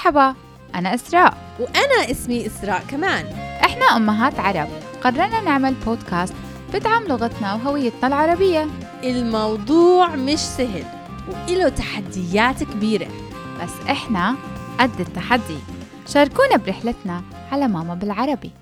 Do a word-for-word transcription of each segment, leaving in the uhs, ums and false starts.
مرحبا، أنا إسراء وأنا اسمي إسراء كمان. إحنا أمهات عرب، قررنا نعمل بودكاست بدعم لغتنا وهويتنا العربية. الموضوع مش سهل وإله تحديات كبيرة، بس إحنا قد التحدي. شاركونا برحلتنا على ماما بالعربي.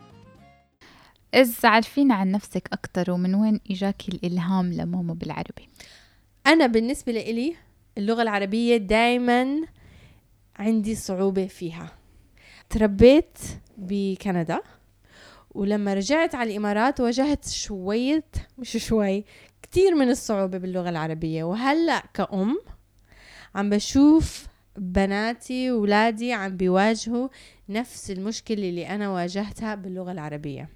إذ عارفين عن نفسك أكتر ومن وين إجاكي الإلهام لماما بالعربي؟ أنا بالنسبة لي اللغة العربية دايماً عندي صعوبة فيها. تربيت بكندا، ولما رجعت على الإمارات واجهت شوية مش شوي كتير من الصعوبة باللغة العربية. وهلأ كأم عم بشوف بناتي وولادي عم بيواجهوا نفس المشكلة اللي أنا واجهتها باللغة العربية.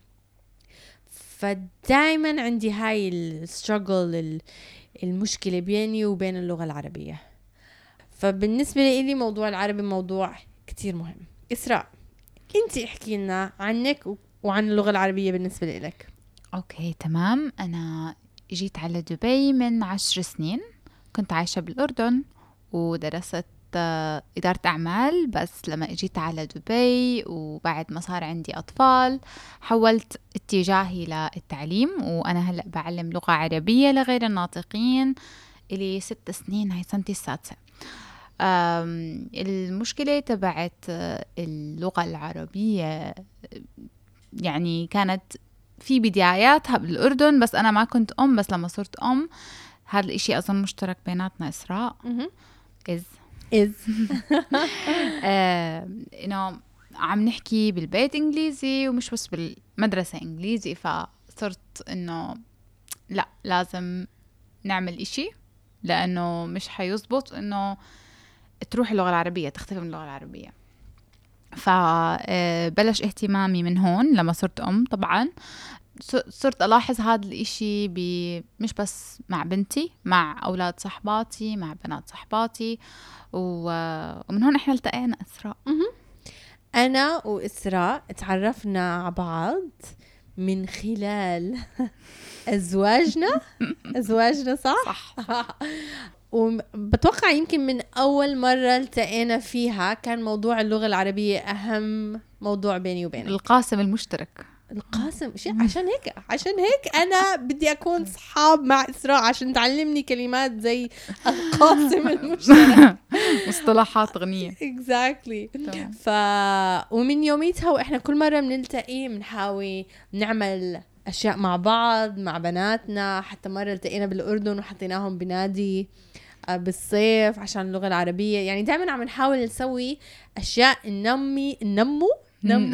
فدايما عندي هاي الستراجل، المشكلة بيني وبين اللغة العربية. فبالنسبة لي موضوع العربي موضوع كتير مهم. إسراء، انتي احكي لنا عنك وعن اللغة العربية بالنسبة لك. أوكي تمام. أنا جيت على دبي من عشر سنين، كنت عايشة بالأردن ودرست إدارة أعمال. بس لما جيت على دبي وبعد ما صار عندي أطفال حولت اتجاهي للتعليم، وأنا هلأ بعلم لغة عربية لغير الناطقين إلي ست سنين، هاي سنتي السادسة. المشكلة تبعت اللغة العربية يعني كانت في بداياتها بالأردن، بس أنا ما كنت أم. بس لما صرت أم هذا الإشي أظن مشترك بيناتنا إسراء. إز إز آه، إنه عم نحكي بالبيت إنجليزي ومش بس بالمدرسة إنجليزي، فصرت إنه لا، لازم نعمل إشي لأنه مش حيزبط إنه تروح اللغة العربية تختفي من اللغة العربية. فبلش اهتمامي من هون لما صرت أم. طبعا صرت ألاحظ هذا الإشي مش بس مع بنتي، مع أولاد صحباتي، مع بنات صحباتي، ومن هون إحنا التقينا إسراء. أنا وإسراء تعرفنا على بعض من خلال أزواجنا أزواجنا صح؟ صح. وبتوقع يمكن من أول مرة التقينا فيها كان موضوع اللغة العربية أهم موضوع بيني وبينك، القاسم المشترك. القاسم شيء. عشان هيك عشان هيك أنا بدي أكون صحاب مع إسراء عشان تعلمني كلمات زي القاسم المشترك. مصطلحات غنية. exactly. ف ومن يوميتها وإحنا كل مرة بنلتقي بنحاول نعمل أشياء مع بعض مع بناتنا. حتى مرة التقينا بالأردن وحطيناهم بنادي بالصيف عشان اللغة العربية. يعني دائما عم نحاول نسوي أشياء ننمي ننمو نم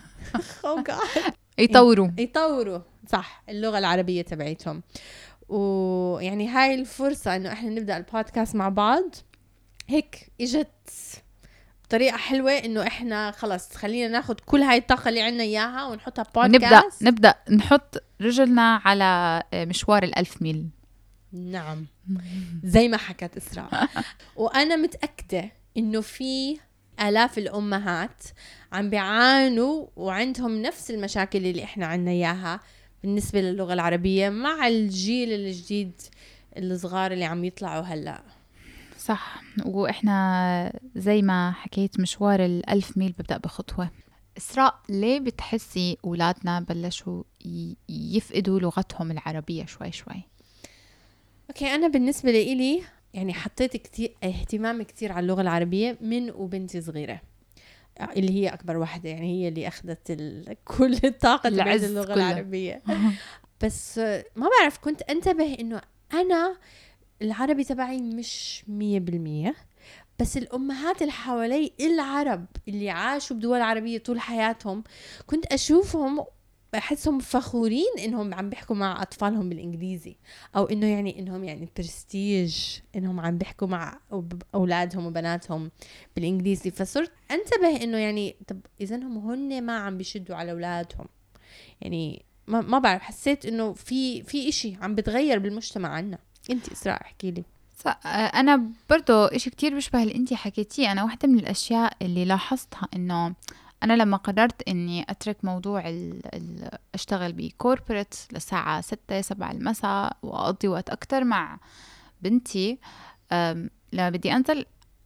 يطوروا يطوروا صح اللغة العربية تبعتهم. ويعني هاي الفرصة إنه إحنا نبدأ البودكاست مع بعض هيك إجت طريقة حلوة، إنه إحنا خلاص خلينا ناخد كل هاي الطاقة اللي عنا إياها ونحطها بودكاست. نبدأ نبدأ نحط رجلنا على مشوار الألف ميل. نعم زي ما حكت إسراء. وأنا متأكدة إنه في آلاف الأمهات عم بيعانوا وعندهم نفس المشاكل اللي إحنا عنا إياها بالنسبة للغة العربية مع الجيل الجديد الصغار اللي عم يطلعوا هلأ. صح. وإحنا زي ما حكيت مشوار الألف ميل ببدأ بخطوة. إسراء، ليه بتحسي أولادنا بلشوا يفقدوا لغتهم العربية شوي شوي؟ أوكي، أنا بالنسبة لي يعني حطيت كتير اهتمام كتير على اللغة العربية من وبنتي صغيرة اللي هي أكبر واحدة، يعني هي اللي أخذت كل الطاقة تبعت اللغة كله. العربية. بس ما بعرف، كنت أنتبه إنه أنا العربي تبعي مش مية بالمية، بس الأمهات اللي حوالي العرب اللي عاشوا بدول عربية طول حياتهم كنت أشوفهم بحسهم فخورين إنهم عم بيحكوا مع أطفالهم بالإنجليزي، أو إنه يعني إنهم يعني برستيج إنهم عم بيحكوا مع أولادهم وبناتهم بالإنجليزي. فصرت أنتبه إنه يعني طب إذا هم هن ما عم بيشدوا على أولادهم. يعني ما ما بعرف، حسيت إنه في في إشي عم بتغير بالمجتمع عنا. أنت إسراء احكي لي. أنا برضو إشي كتير بشبه اللي أنتي حكيتيه. أنا واحدة من الأشياء اللي لاحظتها إنه أنا لما قررت إني أترك موضوع ال ال أشتغل بكوربريت لساعة ستة سبعة المساء وأقضي وقت أكتر مع بنتي، لما بدي أنزل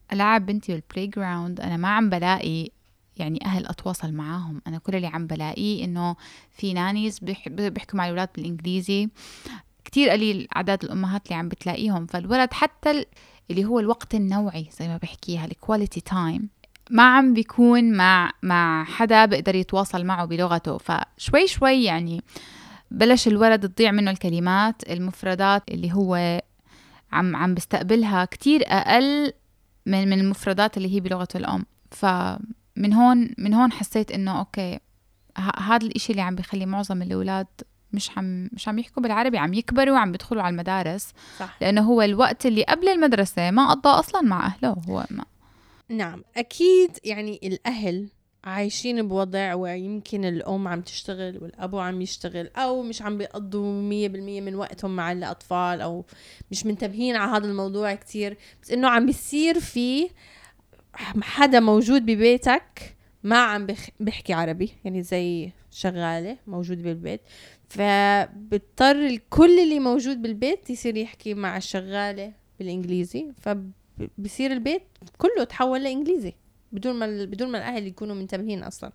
ألعب بنتي بالبلاي جراوند أنا ما عم بلاقي يعني أهل أتواصل معاهم. أنا كل اللي عم بلاقيه إنه في نانيز بيح- بيحكوا مع الأولاد بالإنجليزي، كتير قليل عدد الأمهات اللي عم بتلاقيهم. فالولد حتى اللي هو الوقت النوعي زي ما بحكيها الكواليتي تايم ما عم بيكون مع مع حدا بيقدر يتواصل معه بلغته. فشوي شوي يعني بلش الولد تضيع منه الكلمات، المفردات اللي هو عم عم بستقبلها كتير أقل من من المفردات اللي هي بلغته الأم. فمن هون من هون حسيت إنه أوكي هذا الإشي اللي عم بيخلي معظم الأولاد مش عم مش عم يحكوا بالعربي، عم يكبروا وعم بيدخلوا على المدارس. صح. لأنه هو الوقت اللي قبل المدرسة ما قضى أصلا مع أهله هو ما. نعم أكيد. يعني الأهل عايشين بوضع ويمكن الأم عم تشتغل والأبو عم يشتغل أو مش عم بيقضوا مية بالمية من وقتهم مع الأطفال أو مش منتبهين على هذا الموضوع كتير، بس إنه عم بيصير في حدا موجود ببيتك ما عم بخ... بحكي عربي، يعني زي شغالة موجود بالبيت، فبضطر الكل اللي موجود بالبيت يصير يحكي مع الشغالة بالإنجليزي، فبصير البيت كله تحول لإنجليزي بدون ما بدون ما الأهل يكونوا منتبهين أصلا.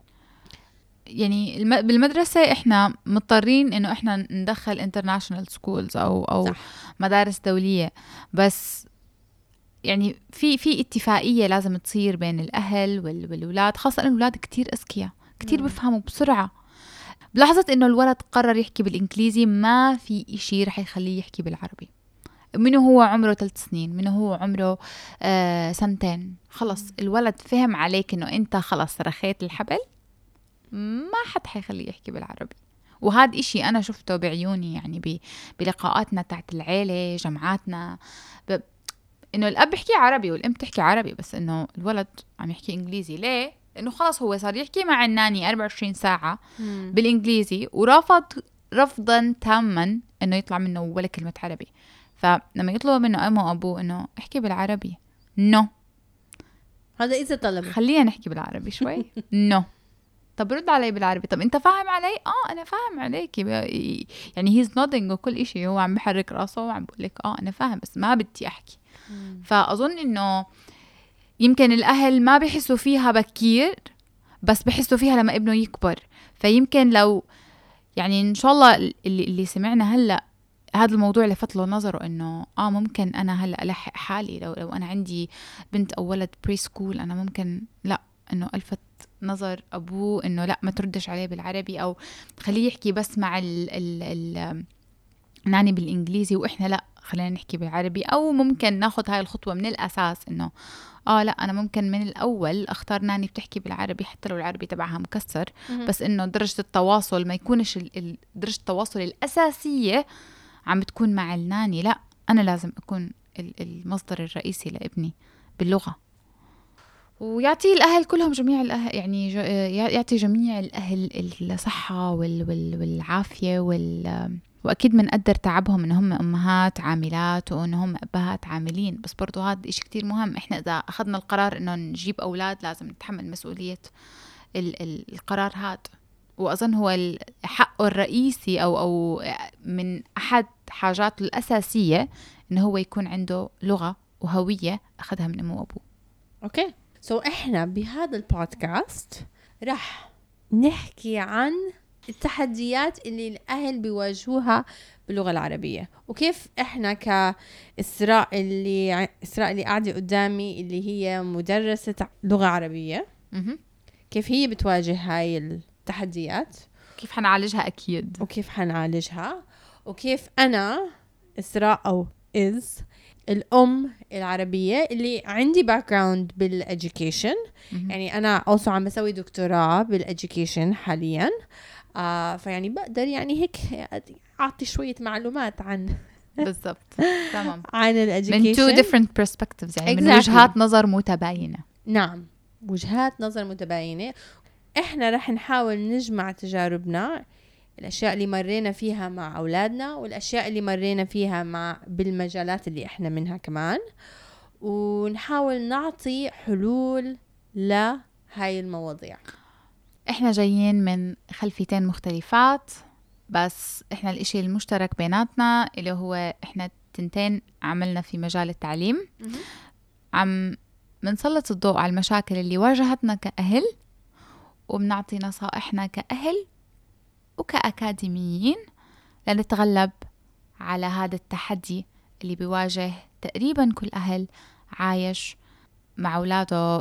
يعني الم... بالمدرسة إحنا مضطرين إنه إحنا ندخل international schools أو أو صح. مدارس دولية، بس يعني في في اتفاقية لازم تصير بين الأهل وال... والأولاد، خاصة إن الأولاد كتير أذكياء كتير بفهموا بسرعة. بلحظة إنه الولد قرر يحكي بالإنجليزي ما في إشي رح يخليه يحكي بالعربي. منه هو عمره ثلاث سنين، منه هو عمره آه سنتين، خلص الولد فهم عليك إنه أنت خلص رخيت الحبل، ما حد حيخليه يحكي بالعربي. وهذا إشي أنا شفته بعيوني يعني بلقاءاتنا تحت العيلة جمعاتنا، ب... إنه الأب يحكي عربي والأم تحكي عربي، بس إنه الولد عم يحكي إنجليزي. ليه؟ لأنه خلص هو صار يحكي مع الناني أربعة وعشرين ساعة مم. بالإنجليزي ورافض رفضا تاما إنه يطلع منه ولا كلمة عربي. فلما يطلب منه أمه وأبوه إنه احكي بالعربي، نو no. هذا إذا طلبوا خلينا نحكي بالعربي شوي نو no. طب رد علي بالعربي. طب انت فاهم علي؟ اه انا فاهم عليك. يعني هيز نودينج وكل اشي، هو عم بحرك راسه وعم بقول لك اه انا فاهم بس ما بدي احكي. مم. فاظن انه يمكن الاهل ما بيحسوا فيها بكير، بس بيحسوا فيها لما ابنه يكبر. فيمكن لو يعني ان شاء الله اللي, اللي سمعنا هلا هذا الموضوع لفت له نظره انه اه ممكن انا هلا الحق حالي لو لو انا عندي بنت او ولد بري سكول، انا ممكن لا انه الفت نظر ابوه انه لا ما تردش عليه بالعربي او خليه يحكي بس مع ال ال ال ناني بالانجليزي واحنا لا خلينا نحكي بالعربي. او ممكن ناخذ هاي الخطوه من الاساس انه اه لا انا ممكن من الاول اختار ناني بتحكي بالعربي حتى لو العربي تبعها مكسر، بس انه درجه التواصل ما يكونش درجه التواصل الاساسيه عم بتكون مع الناني، لا انا لازم اكون المصدر الرئيسي لابني باللغه. ويعطي الأهل كلهم جميع الأهل يعني يعطي جميع الأهل الصحة والعافية وال وأكيد منقدر تعبهم إن هم أمهات عاملات وإن هم أبهات عاملين، بس برضو هذا إشي كتير مهم. إحنا إذا أخذنا القرار إنه نجيب أولاد لازم نتحمل مسؤولية ال- ال- القرار هذا. وأظن هو حقه الرئيسي أو أو من أحد حاجاته الأساسية إنه هو يكون عنده لغة وهوية أخذها من أمه وأبوه. أوكي سو so, إحنا بهذا البودكاست رح نحكي عن التحديات اللي الأهل بيواجهوها باللغة العربية، وكيف إحنا كإسراء اللي إسراء اللي قاعدة قدامي اللي هي مدرسة لغة عربية م- كيف هي بتواجه هاي التحديات، كيف حنعالجها أكيد، وكيف حنعالجها، وكيف أنا إسراء أو إز الأم العربية اللي عندي باكجراوند بالإديوكيشن. يعني أنا also عم بسوي دكتوراه بالإديوكيشن حاليا، آه فيعني بقدر يعني هيك أعطي شوية معلومات عن بالضبط تمام عن الإديوكيشن من two different perspectives يعني exactly. من وجهات نظر متباينة. نعم وجهات نظر متباينة. إحنا رح نحاول نجمع تجاربنا، الأشياء اللي مرينا فيها مع أولادنا والأشياء اللي مرينا فيها مع بالمجالات اللي إحنا منها كمان، ونحاول نعطي حلول لهاي المواضيع. إحنا جايين من خلفيتين مختلفات، بس إحنا الإشي المشترك بيناتنا اللي هو إحنا تنتين عملنا في مجال التعليم، عم منسلط الضوء على المشاكل اللي واجهتنا كأهل، وبنعطي نصائحنا كأهل وكأكاديميين لنتغلب على هذا التحدي اللي بيواجه تقريبا كل أهل عايش مع أولاده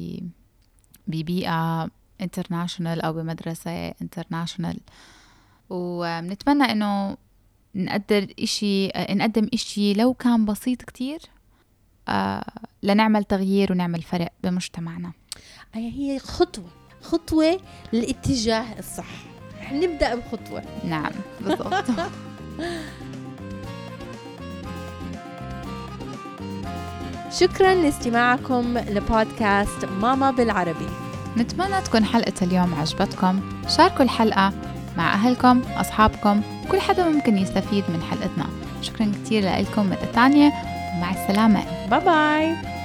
ببيئة انترناشونال أو بمدرسة انترناشونال. وبنتمنى إنه نقدر إشي نقدم إشي لو كان بسيط كتير آه لنعمل تغيير ونعمل فرق بمجتمعنا. هي خطوة خطوة للاتجاه الصح، نبدأ بخطوة. نعم بالضبط. شكرا لاستماعكم لبودكاست ماما بالعربي. نتمنى تكون حلقة اليوم عجبتكم. شاركوا الحلقة مع أهلكم، أصحابكم، كل حدا ممكن يستفيد من حلقتنا. شكرا كتير لكم مرة تانية، ومع السلامة. باي باي.